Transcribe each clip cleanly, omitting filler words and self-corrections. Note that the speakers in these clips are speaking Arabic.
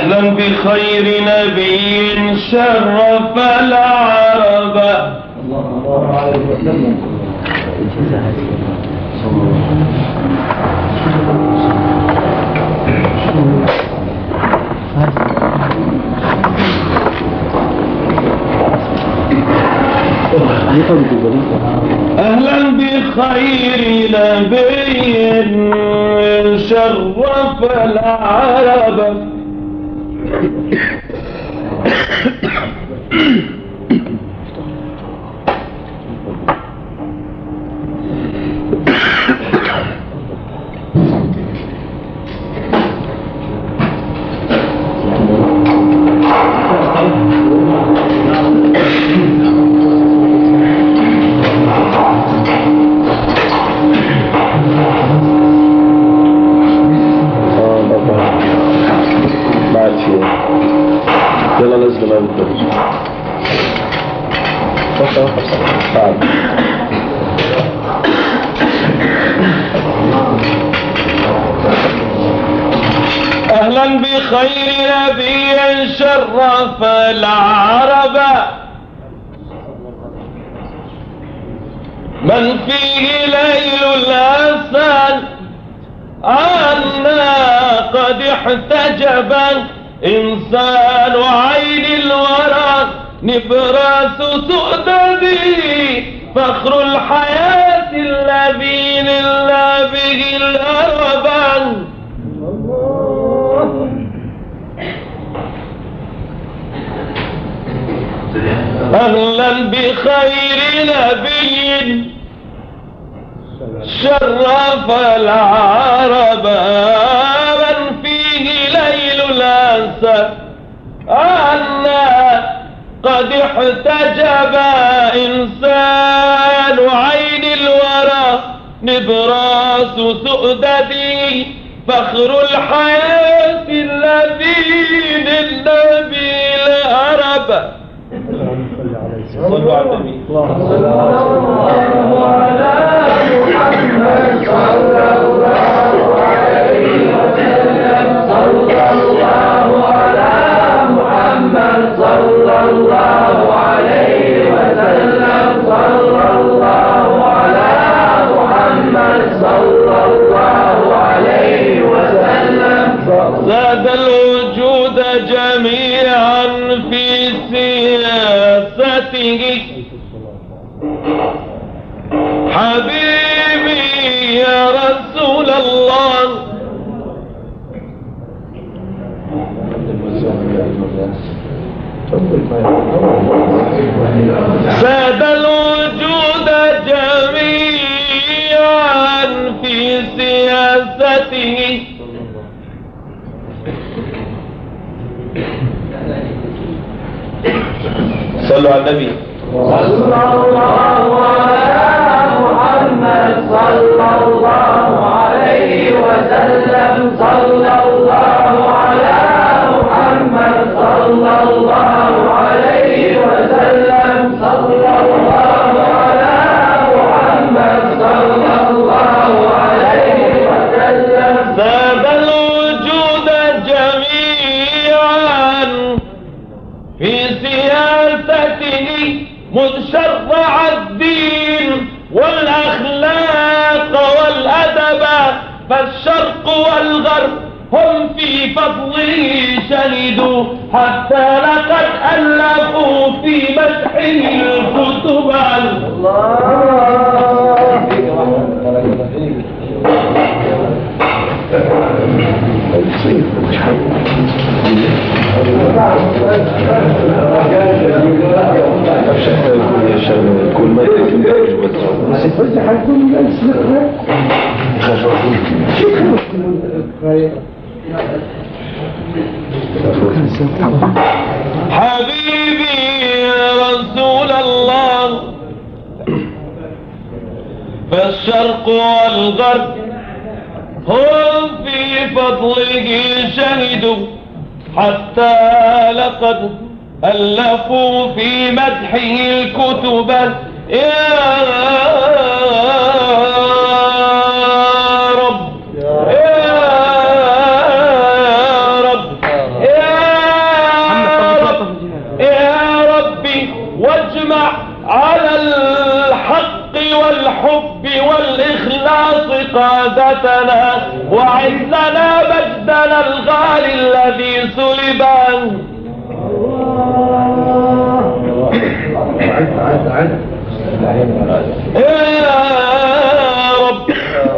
أهلا بخير نبي شرف العرب. الله عليه وسلم. أهلا بخير نبي شرف العرب. يلا نزل ما نقدر. أهلا بخير نبي شرف العرب من فيه ليل الأسد عنا قد احتجب إنسان عين الورى نبراس سؤددي فخر الحياة الذي لله به الأربان. أهلا بخير نبي شرف العرب من فيه ليل الأسد أنا قد احتجب إنسان عين الورى نبراس سؤددي فخر الحياة الذي للنبي الأرب. صلوا على النبي. صلى الله على محمد صلى الله عليه وسلم. صلى الله على محمد صلى الله عليه وسلم. صلى الله على محمد صلى الله عليه وسلم. زاد الوجود جميعا في سياسته حبيبي يا رسول الله. زاد الوجود جميعا في سياسته صلوا على النبي. صلى الله على محمد صلى الله عليه وسلم. صلى الله على محمد صلى الله عليه وسلم. صلى الله على محمد صلى الله عليه وسلم. زاد الوجود جميعا في سياسته مذ شرع الدين والأخلاق والأدب فالشرق والغرب هم في فضله شهدوا حتى لقد ألفوا في مدحه الكتب. كل ما حبيبي يا رسول الله فالشرق والغرب هم في فضله شهدوا حتى لقد ألفوا في مدحه الكتب. يا رب يا رب يا على الحق والحب والإخلاص قادتنا، وعد لنا مجدنا الغالي الذي سلب. يا رب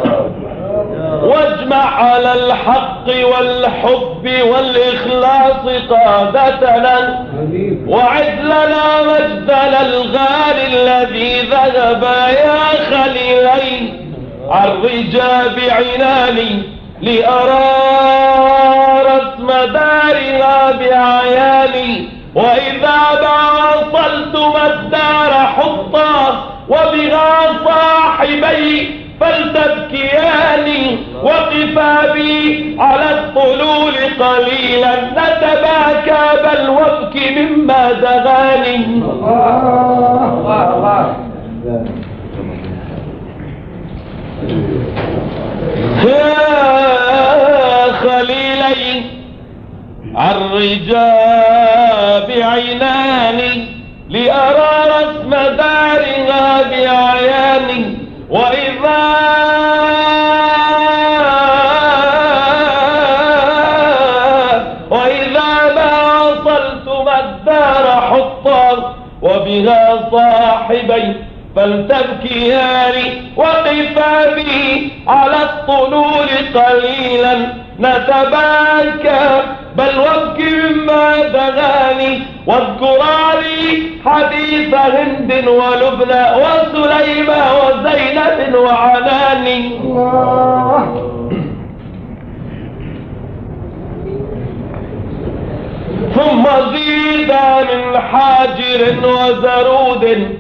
واجمع على الحق والحب والإخلاص قادتنا، وعد لنا مجدنا الغالي الذي ذهب يا خليلي عن رجاب عناني لأرى رسم دارها بعياني، وإذا ما وصلت الدار حطا وبها صاحبي فلتبكياني، وقفا بي على الطلول قليلا نتباكى بل وابكي مما دغاني. يا خليلي عن رجاب عيناني لأرى رسم دارها بعياني، وإذا ما وصلت الدار حطا وبها صاحبي فلتبكياني، وقفا بي على الطلول قليلا نتباكى بل وابكي مما دغاني، واذكرا لي حديث هند ولبنى وسليمى وزينب وعناني. ثم زيدا من حاجر وزرود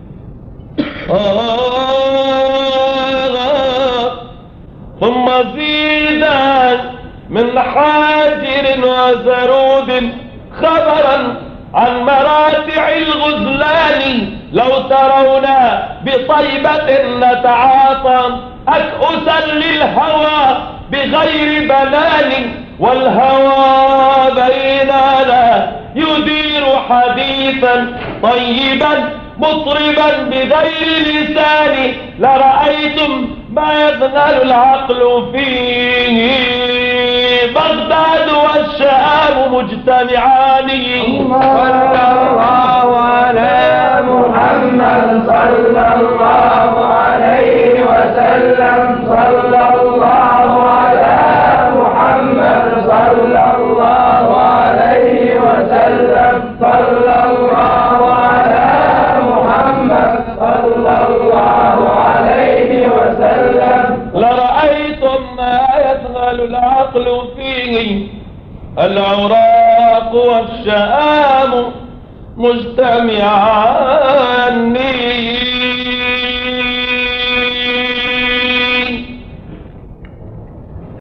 ثم زيدا من حاجر وزرود خبرا عن مراتع الغزلان، لو ترون بطيبة نتعاطى أكؤسا للهوى بغير بنان، والهوى بيننا يدير حديثا طيبا مطربا بغير لسان، لرأيتم ما يظنن العقل فيه بغداد والشام مجتمعان. صلى الله على محمد صلى الله عليه وسلم، صلى الله على محمد صلى الله عليه وسلم، صلى الله على محمد صلى الله عليه وسلم. لرأيتم ما يشغل العقل فيه العراق والشام مجتمعان.